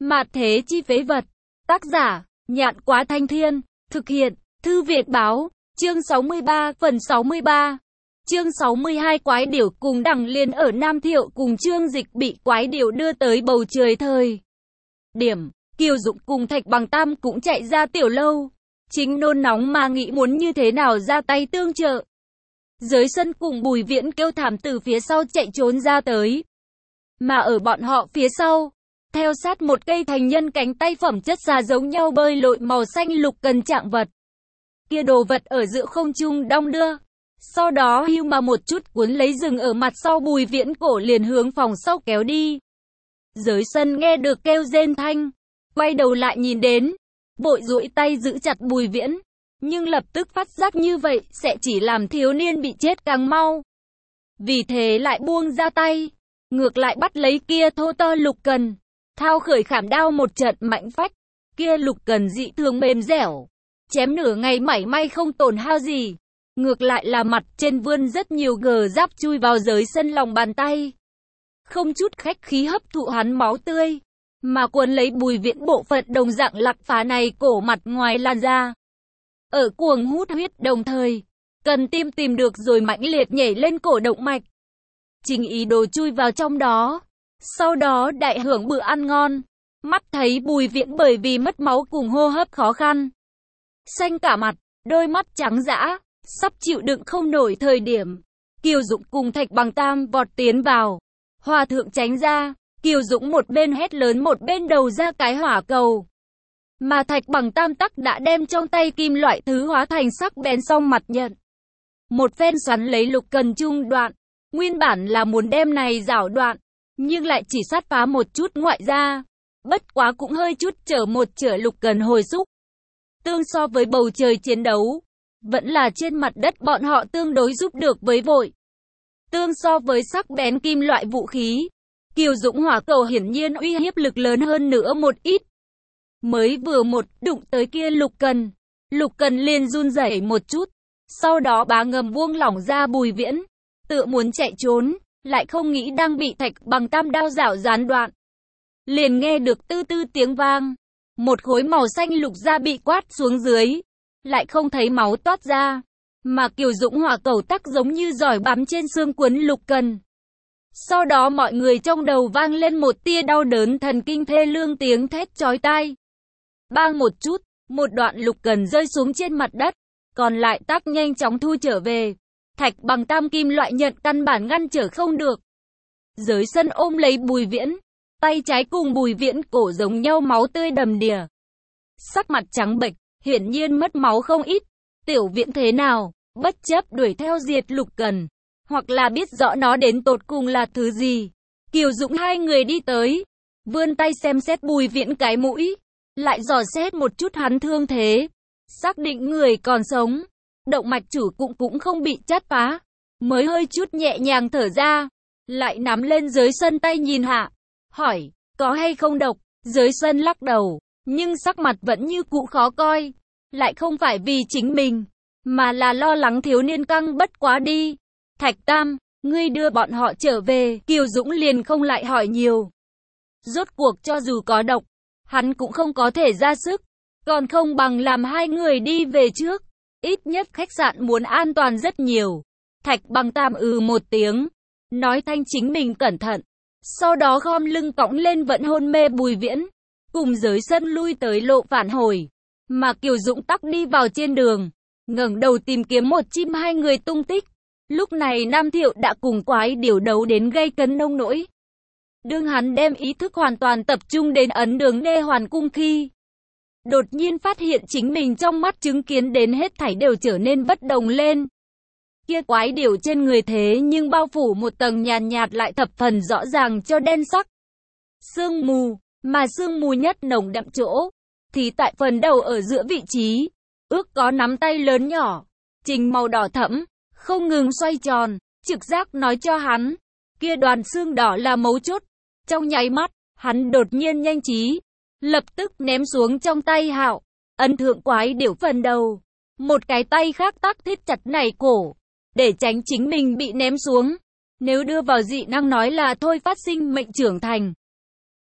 Mạt thế chi phế vật. Tác giả, Nhạn Quá Thanh Thiên. Thực hiện, Thư Việt Báo. Chương 63, phần 63. Chương 62 Quái điểu cùng Đằng Liên ở Nam Thiệu cùng Trương Dịch bị quái điểu đưa tới bầu trời thời điểm. Kiều Dũng cùng Thạch Bằng Tam cũng chạy ra tiểu lâu. Chính nôn nóng mà nghĩ muốn như thế nào ra tay tương trợ. Giới Sân cùng Bùi Viễn kêu thảm từ phía sau chạy trốn ra tới. Mà ở bọn họ phía sau, theo sát một cây thành nhân cánh tay phẩm chất xà giống nhau bơi lội màu xanh lục cần trạng vật. Kia đồ vật ở giữa không trung đong đưa. Sau đó hưu mà một chút cuốn lấy rừng ở mặt sau Bùi Viễn cổ liền hướng phòng sau kéo đi. Giới Sân nghe được kêu rên thanh, quay đầu lại nhìn đến, vội duỗi tay giữ chặt Bùi Viễn, nhưng lập tức phát giác như vậy sẽ chỉ làm thiếu niên bị chết càng mau. Vì thế lại buông ra tay, ngược lại bắt lấy kia thô to lục cần, thao khởi khảm đao một trận mạnh phách. Kia lục cần dị thường mềm dẻo, chém nửa ngày mảy may không tổn hao gì, ngược lại là mặt trên vươn rất nhiều gờ giáp chui vào Giới Sân lòng bàn tay, không chút khách khí hấp thụ hắn máu tươi, mà cuốn lấy Bùi Viễn bộ phận đồng dạng lặc phá này cổ mặt ngoài lan ra. Ở cuồng hút huyết đồng thời, cần tim tìm được rồi mãnh liệt nhảy lên cổ động mạch. Chính ý đồ chui vào trong đó, sau đó đại hưởng bữa ăn ngon. Mắt thấy Bùi Viễn bởi vì mất máu cùng hô hấp khó khăn, xanh cả mặt, đôi mắt trắng dã, sắp chịu đựng không nổi thời điểm. Kiều Dũng cùng Thạch Bằng Tam vọt tiến vào. Hòa thượng tránh ra, Kiều Dũng một bên hét lớn một bên đầu ra cái hỏa cầu. Mà Thạch Bằng Tam tắc đã đem trong tay kim loại thứ hóa thành sắc bén song mặt nhận. Một phen xoắn lấy lục cần trung đoạn, nguyên bản là muốn đem này rảo đoạn, nhưng lại chỉ sát phá một chút ngoại ra. Bất quá cũng hơi chút trở lục cần hồi xúc. Tương so với bầu trời chiến đấu, vẫn là trên mặt đất bọn họ tương đối giúp được với vội. Tương so với sắc bén kim loại vũ khí, Kiều Dũng hỏa cầu hiển nhiên uy hiếp lực lớn hơn nữa một ít. Mới vừa một đụng tới kia lục cần liền run rẩy một chút, sau đó bá ngầm buông lỏng ra Bùi Viễn, tự muốn chạy trốn, lại không nghĩ đang bị Thạch Bằng Tam đao giảo gián đoạn. Liền nghe được tư tư tiếng vang, một khối màu xanh lục da bị quát xuống dưới, lại không thấy máu toát ra, mà Kiều Dũng hỏa cầu tắc giống như giỏi bám trên xương cuốn lục cần. Sau đó mọi người trong đầu vang lên một tia đau đớn thần kinh thê lương tiếng thét chói tai. Bang một chút, một đoạn lục cần rơi xuống trên mặt đất, còn lại tắc nhanh chóng thu trở về. Thạch Bằng Tam kim loại nhận căn bản ngăn trở không được. Giới Sân ôm lấy Bùi Viễn, tay trái cùng Bùi Viễn cổ giống nhau máu tươi đầm đìa. Sắc mặt trắng bệch, hiển nhiên mất máu không ít. Tiểu Viễn thế nào, bất chấp đuổi theo diệt lục cần, hoặc là biết rõ nó đến tột cùng là thứ gì. Kiều Dũng hai người đi tới, vươn tay xem xét Bùi Viễn cái mũi, lại dò xét một chút hắn thương thế, xác định người còn sống, động mạch chủ cũng không bị chát phá, mới hơi chút nhẹ nhàng thở ra, lại nắm lên Giới Sân tay nhìn hạ, hỏi, có hay không độc? Giới Sân lắc đầu, nhưng sắc mặt vẫn như cũ khó coi, lại không phải vì chính mình, mà là lo lắng thiếu niên căng bất quá đi. Thạch Tam, ngươi đưa bọn họ trở về. Kiều Dũng liền không lại hỏi nhiều. Rốt cuộc cho dù có độc, hắn cũng không có thể ra sức, còn không bằng làm hai người đi về trước. Ít nhất khách sạn muốn an toàn rất nhiều. Thạch Bằng Tam một tiếng, nói thanh chính mình cẩn thận. Sau đó khom lưng cõng lên vẫn hôn mê Bùi Viễn, cùng Giới Sân lui tới lộ phản hồi. Mà Kiều Dũng tắc đi vào trên đường, ngẩng đầu tìm kiếm một chim hai người tung tích. Lúc này Nam Thiệu đã cùng quái điểu đấu đến gây cấn nông nỗi. Đương hắn đem ý thức hoàn toàn tập trung đến ấn đường Nê Hoàn Cung khi, đột nhiên phát hiện chính mình trong mắt chứng kiến đến hết thảy đều trở nên bất đồng lên. Kia quái điểu trên người thế nhưng bao phủ một tầng nhàn nhạt lại thập phần rõ ràng cho đen sắc sương mù, mà sương mù nhất nồng đậm chỗ thì tại phần đầu ở giữa vị trí, ước có nắm tay lớn nhỏ, trình màu đỏ thẫm, không ngừng xoay tròn. Trực giác nói cho hắn, kia đoàn xương đỏ là mấu chốt. Trong nháy mắt, hắn đột nhiên nhanh trí, lập tức ném xuống trong tay hạo, ấn thượng quái điểu phần đầu. Một cái tay khác tắc thiết chặt này cổ, để tránh chính mình bị ném xuống. Nếu đưa vào dị năng nói là thôi phát sinh mệnh trưởng thành.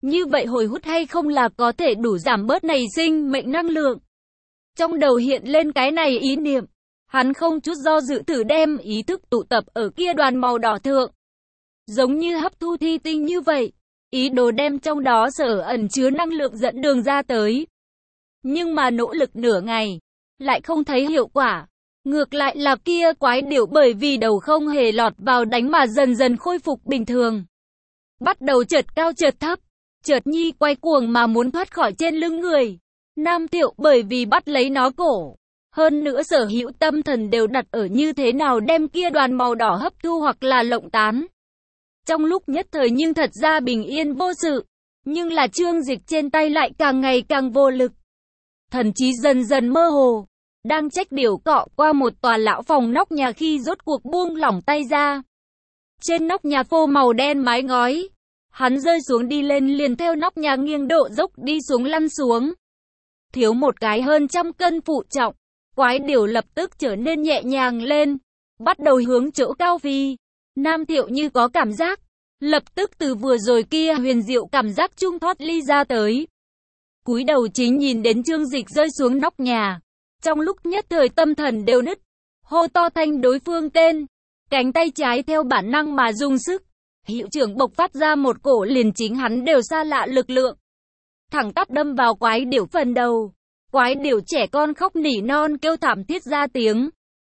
Như vậy hồi hút hay không là có thể đủ giảm bớt này sinh mệnh năng lượng. Trong đầu hiện lên cái này ý niệm, hắn không chút do dự thử đem ý thức tụ tập ở kia đoàn màu đỏ thượng. Giống như hấp thu thi tinh như vậy, ý đồ đem trong đó sở ẩn chứa năng lượng dẫn đường ra tới. Nhưng mà nỗ lực nửa ngày, lại không thấy hiệu quả. Ngược lại là kia quái điểu bởi vì đầu không hề lọt vào đánh mà dần dần khôi phục bình thường. Bắt đầu chợt cao chợt thấp, chợt nhi quay cuồng mà muốn thoát khỏi trên lưng người. Nam Thiệu bởi vì bắt lấy nó cổ. Hơn nữa sở hữu tâm thần đều đặt ở như thế nào đem kia đoàn màu đỏ hấp thu hoặc là lộng tán. Trong lúc nhất thời nhưng thật ra bình yên vô sự. Nhưng là Trương Dịch trên tay lại càng ngày càng vô lực. Thần trí dần dần mơ hồ. Đang trách điểu cọ qua một tòa lão phòng nóc nhà khi rốt cuộc buông lỏng tay ra. Trên nóc nhà phô màu đen mái ngói. Hắn rơi xuống đi lên liền theo nóc nhà nghiêng độ dốc đi xuống lăn xuống. Thiếu một cái hơn 100 cân phụ trọng. Quái điểu lập tức trở nên nhẹ nhàng lên. Bắt đầu hướng chỗ cao phi. Nam Thiệu như có cảm giác. Lập tức từ vừa rồi kia huyền diệu cảm giác trung thoát ly ra tới. Cúi đầu chính nhìn đến Trương Dịch rơi xuống nóc nhà. Trong lúc nhất thời tâm thần đều nứt. Hô to thanh đối phương tên. Cánh tay trái theo bản năng mà dùng sức. Hiệu trưởng bộc phát ra một cổ liền chính hắn đều xa lạ lực lượng. Thẳng tắp đâm vào quái điểu phần đầu. Quái điểu trẻ con khóc nỉ non kêu thảm thiết ra tiếng.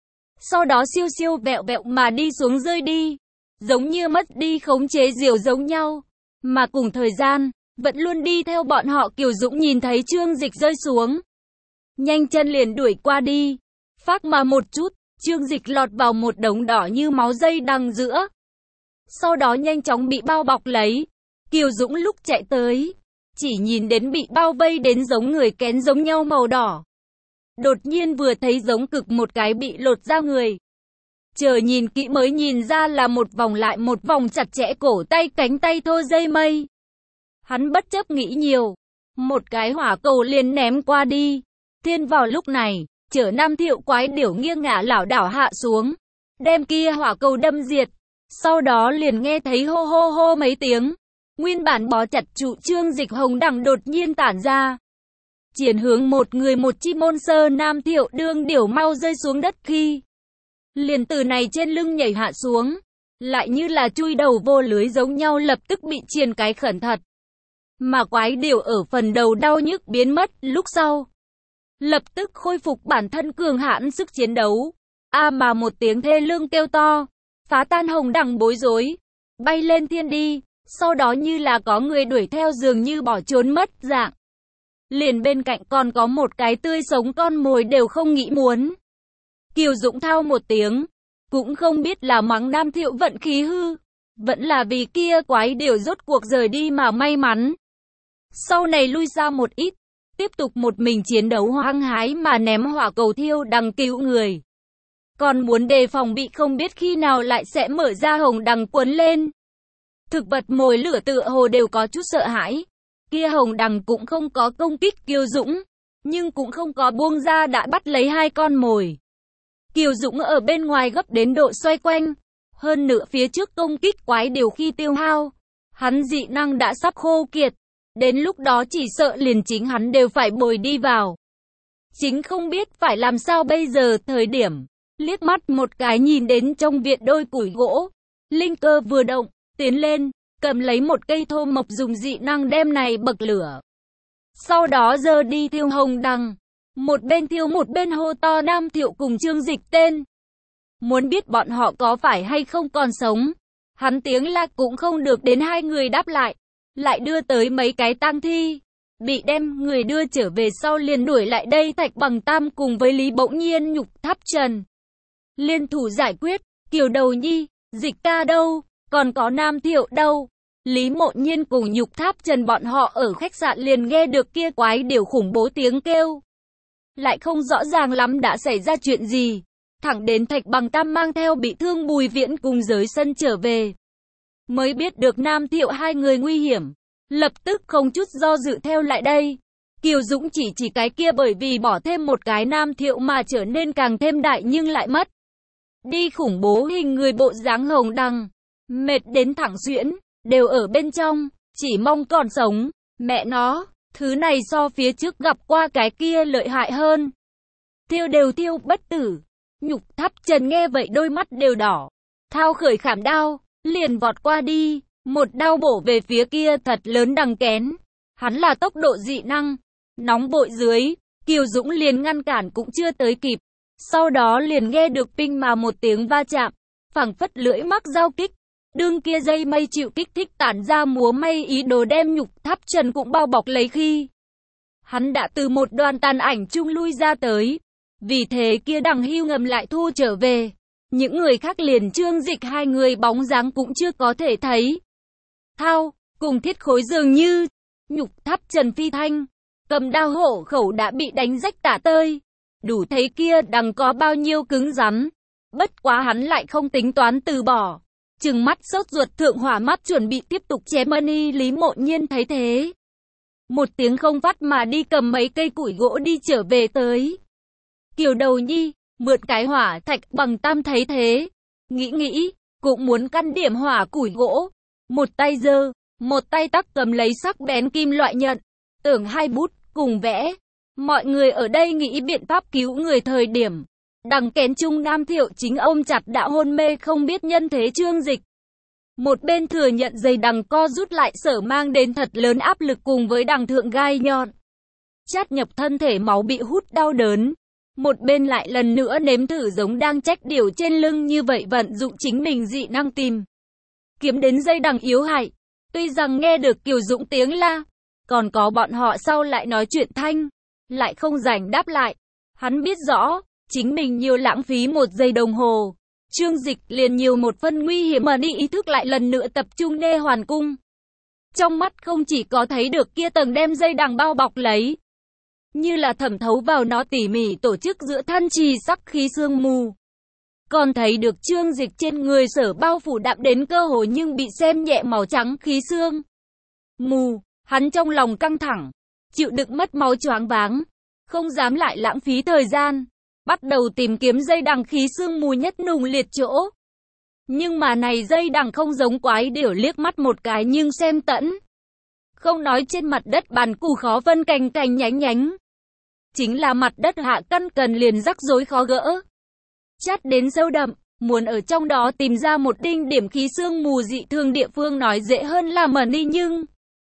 Sau đó siêu siêu vẹo vẹo mà đi xuống rơi đi. Giống như mất đi khống chế diều giống nhau. Mà cùng thời gian, vẫn luôn đi theo bọn họ Kiều Dũng nhìn thấy Trương Dịch rơi xuống. Nhanh chân liền đuổi qua đi. Phác mà một chút, Trương Dịch lọt vào một đống đỏ như máu dây đằng giữa. Sau đó nhanh chóng bị bao bọc lấy. Kiều Dũng lúc chạy tới, chỉ nhìn đến bị bao vây đến giống người kén giống nhau màu đỏ. Đột nhiên vừa thấy giống cực một cái bị lột ra người. Chờ nhìn kỹ mới nhìn ra là một vòng lại một vòng chặt chẽ cổ tay cánh tay thô dây mây. Hắn bất chấp nghĩ nhiều. Một cái hỏa cầu liền ném qua đi. Thiên vào lúc này, chở Nam Thiệu quái điểu nghiêng ngả lảo đảo hạ xuống. Đem kia hỏa cầu đâm diệt. Sau đó liền nghe thấy hô hô hô mấy tiếng. Nguyên bản bó chặt trụ Trương Dịch hồng đằng đột nhiên tản ra. Triển hướng một người một chi môn sơ Nam Thiệu đương điểu mau rơi xuống đất khi. Liền từ này trên lưng nhảy hạ xuống. Lại như là chui đầu vô lưới giống nhau lập tức bị triền cái khẩn thật. Mà quái điểu ở phần đầu đau nhức biến mất lúc sau. Lập tức khôi phục bản thân cường hãn sức chiến đấu. Mà một tiếng thê lương kêu to. Phá tan hồng đằng bối rối. Bay lên thiên đi. Sau đó như là có người đuổi theo dường như bỏ trốn mất dạng. Liền bên cạnh còn có một cái tươi sống con mồi đều không nghĩ muốn. Kiều Dũng thao một tiếng. Cũng không biết là mắng Nam Thiệu vận khí hư. Vẫn là vì kia quái điểu rốt cuộc rời đi mà may mắn. Sau này lui ra một ít. Tiếp tục một mình chiến đấu hăng hái mà ném hỏa cầu thiêu đằng cứu người. Còn muốn đề phòng bị không biết khi nào lại sẽ mở ra hồng đằng cuốn lên. Thực vật mồi lửa tựa hồ đều có chút sợ hãi. Kia hồng đằng cũng không có công kích Kiều Dũng. Nhưng cũng không có buông ra đã bắt lấy hai con mồi. Kiều Dũng ở bên ngoài gấp đến độ xoay quanh. Hơn nữa phía trước công kích quái điều khi tiêu hao. Hắn dị năng đã sắp khô kiệt. Đến lúc đó chỉ sợ liền chính hắn đều phải bồi đi vào. Chính không biết phải làm sao bây giờ thời điểm. Liếc mắt một cái nhìn đến trong viện đôi củi gỗ. Linh cơ vừa động, tiến lên, cầm lấy một cây thô mộc dùng dị năng đem này bậc lửa. Sau đó giơ đi thiêu hồng đằng. Một bên thiêu một bên hô to Nam Thiệu cùng Trương Dịch tên. Muốn biết bọn họ có phải hay không còn sống. Hắn tiếng la cũng không được đến hai người đáp lại. Lại đưa tới mấy cái tang thi. Bị đem người đưa trở về sau liền đuổi lại đây Thạch Bằng Tam cùng với Lý Bỗng Nhiên Nhục Tháp Trần. Liên thủ giải quyết, Kiều Đầu Nhi, Dịch ca đâu, còn có Nam Thiệu đâu. Lý Mộ Nhiên cùng Nhục Tháp Trần bọn họ ở khách sạn liền nghe được kia quái điều khủng bố tiếng kêu. Lại không rõ ràng lắm đã xảy ra chuyện gì. Thẳng đến Thạch Bằng Tam mang theo bị thương Bùi Viễn cùng giới sân trở về. Mới biết được Nam Thiệu hai người nguy hiểm. Lập tức không chút do dự theo lại đây. Kiều Dũng chỉ cái kia bởi vì bỏ thêm một cái Nam Thiệu mà trở nên càng thêm đại nhưng lại mất. Đi khủng bố hình người bộ dáng hồng đằng. Mệt đến thẳng xuyễn, đều ở bên trong. chỉ mong còn sống. Mẹ nó, thứ này so phía trước gặp qua cái kia lợi hại hơn. Thiêu đều thiêu bất tử. Nhục Tháp Trần nghe vậy đôi mắt đều đỏ. Thao khởi khảm đao, liền vọt qua đi, một đao bổ về phía kia thật lớn đằng kén. Hắn là tốc độ dị năng, nóng bội dưới, Kiều Dũng liền ngăn cản cũng chưa tới kịp. Sau đó liền nghe được pinh mà một tiếng va chạm, phảng phất lưỡi mắc dao kích. Đương kia dây mây chịu kích thích tản ra múa may ý đồ đem Nhục Tháp Trần cũng bao bọc lấy khi hắn đã từ một đoàn tàn ảnh chung lui ra tới. Vì thế kia đằng hưu ngầm lại thu trở về. Những người khác liền Trương Dịch hai người bóng dáng cũng chưa có thể thấy. Thao, cùng Thiết Khối dường như, Nhục Tháp Trần phi thanh, cầm đao hộ khẩu đã bị đánh rách tả tơi. Đủ thấy kia đằng có bao nhiêu cứng rắn. Bất quá hắn lại không tính toán từ bỏ. Trừng mắt sốt ruột thượng hỏa mắt chuẩn bị tiếp tục chém Mani. Lý Mộ Nhiên thấy thế. Một tiếng không phát mà đi cầm mấy cây củi gỗ đi trở về tới. Kiều Đầu Nhi, mượn cái hỏa thạch bằng tam thấy thế. Nghĩ, cũng muốn căn điểm hỏa củi gỗ. Một tay giơ, một tay tắc cầm lấy sắc bén kim loại nhận. Tưởng hai bút, cùng vẽ. Mọi người ở đây nghĩ biện pháp cứu người thời điểm. Đằng kén Trung Nam Thiệu chính ôm chặt đã hôn mê không biết nhân thế Trương Dịch. Một bên thừa nhận dây đằng co rút lại sở mang đến thật lớn áp lực cùng với đằng thượng gai nhọn. Chát nhập thân thể máu bị hút đau đớn. Một bên lại lần nữa nếm thử giống đang trách điều trên lưng như vậy vận dụng chính mình dị năng tìm. Kiếm đến dây đằng yếu hại. Tuy rằng nghe được Kiều Dũng tiếng la, còn có bọn họ sau lại nói chuyện thanh, lại không rảnh đáp lại. Hắn biết rõ, chính mình nhiều lãng phí một giây đồng hồ. Trương Dịch liền nhiều một phân nguy hiểm mà đi ý thức lại lần nữa tập trung nê hoàn cung. Trong mắt không chỉ có thấy được kia tầng đem dây đằng bao bọc lấy, như là thẩm thấu vào nó tỉ mỉ tổ chức giữa than trì sắc khí sương mù. Còn thấy được Trương Dịch trên người sở bao phủ đậm đến cơ hồ nhưng bị xem nhẹ màu trắng khí sương mù. Hắn trong lòng căng thẳng, chịu đựng mất máu choáng váng, không dám lại lãng phí thời gian. Bắt đầu tìm kiếm dây đằng khí sương mù nhất nùng liệt chỗ. Nhưng mà này dây đằng không giống quái điểu liếc mắt một cái nhưng xem tẫn. Không nói trên mặt đất bàn củ khó phân cành cành nhánh nhánh. Chính là mặt đất hạ căn cần liền rắc rối khó gỡ. Chát đến sâu đậm, muốn ở trong đó tìm ra một đinh điểm khí sương mù dị thường địa phương nói dễ hơn là mở đi nhưng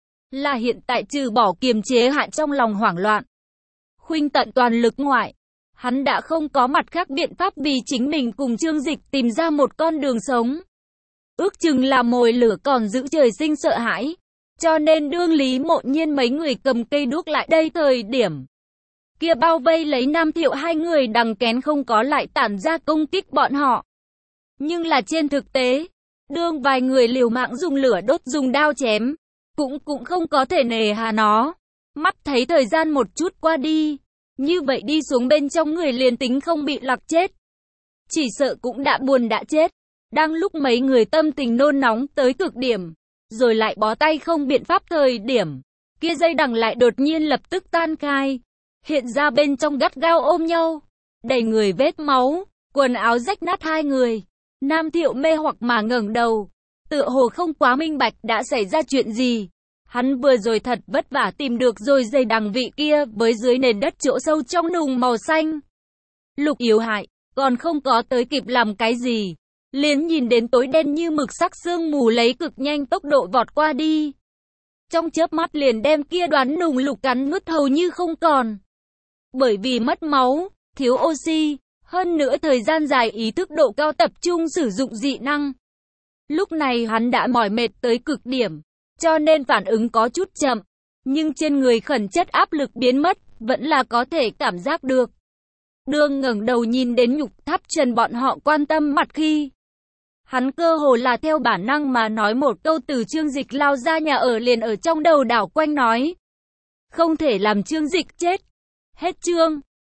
là hiện tại trừ bỏ kiềm chế hạ trong lòng hoảng loạn. Khuynh tận toàn lực ngoại. Hắn đã không có mặt khác biện pháp vì chính mình cùng Trương Dịch tìm ra một con đường sống. Ước chừng là mồi lửa còn giữ trời sinh sợ hãi. Cho nên đương Lý Mộ Nhiên mấy người cầm cây đuốc lại đây thời điểm kia bao vây lấy Nam Thiệu hai người đằng kén không có lại tản ra công kích bọn họ. Nhưng là trên thực tế, đương vài người liều mạng dùng lửa đốt dùng đao chém, cũng không có thể nề hà nó. Mắt thấy thời gian một chút qua đi. Như vậy đi xuống bên trong người liền tính không bị lạc chết. Chỉ sợ cũng đã buồn đã chết. Đang lúc mấy người tâm tình nôn nóng tới cực điểm. Rồi lại bó tay không biện pháp thời điểm. Kia dây đằng lại đột nhiên lập tức tan khai. Hiện ra bên trong gắt gao ôm nhau. Đầy người vết máu. Quần áo rách nát hai người. Nam Thiệu mê hoặc mà ngẩng đầu. Tựa hồ không quá minh bạch đã xảy ra chuyện gì. Hắn vừa rồi thật vất vả tìm được rồi dây đằng vị kia với dưới nền đất chỗ sâu trong nùng màu xanh. Lục yếu hại, còn không có tới kịp làm cái gì. Liền nhìn đến tối đen như mực sắc sương mù lấy cực nhanh tốc độ vọt qua đi. Trong chớp mắt liền đem kia đoán nùng lục cắn nuốt hầu như không còn. Bởi vì mất máu, thiếu oxy, hơn nữa thời gian dài ý thức độ cao tập trung sử dụng dị năng. Lúc này hắn đã mỏi mệt tới cực điểm. Cho nên phản ứng có chút chậm, nhưng trên người khẩn chất áp lực biến mất, vẫn là có thể cảm giác được. Đương ngẩng đầu nhìn đến Nhục Tháp Trần bọn họ quan tâm mặt khi. Hắn cơ hồ là theo bản năng mà nói một câu từ Trương Dịch lao ra nhà ở liền ở trong đầu đảo quanh nói. Không thể làm Trương Dịch chết. Hết chương.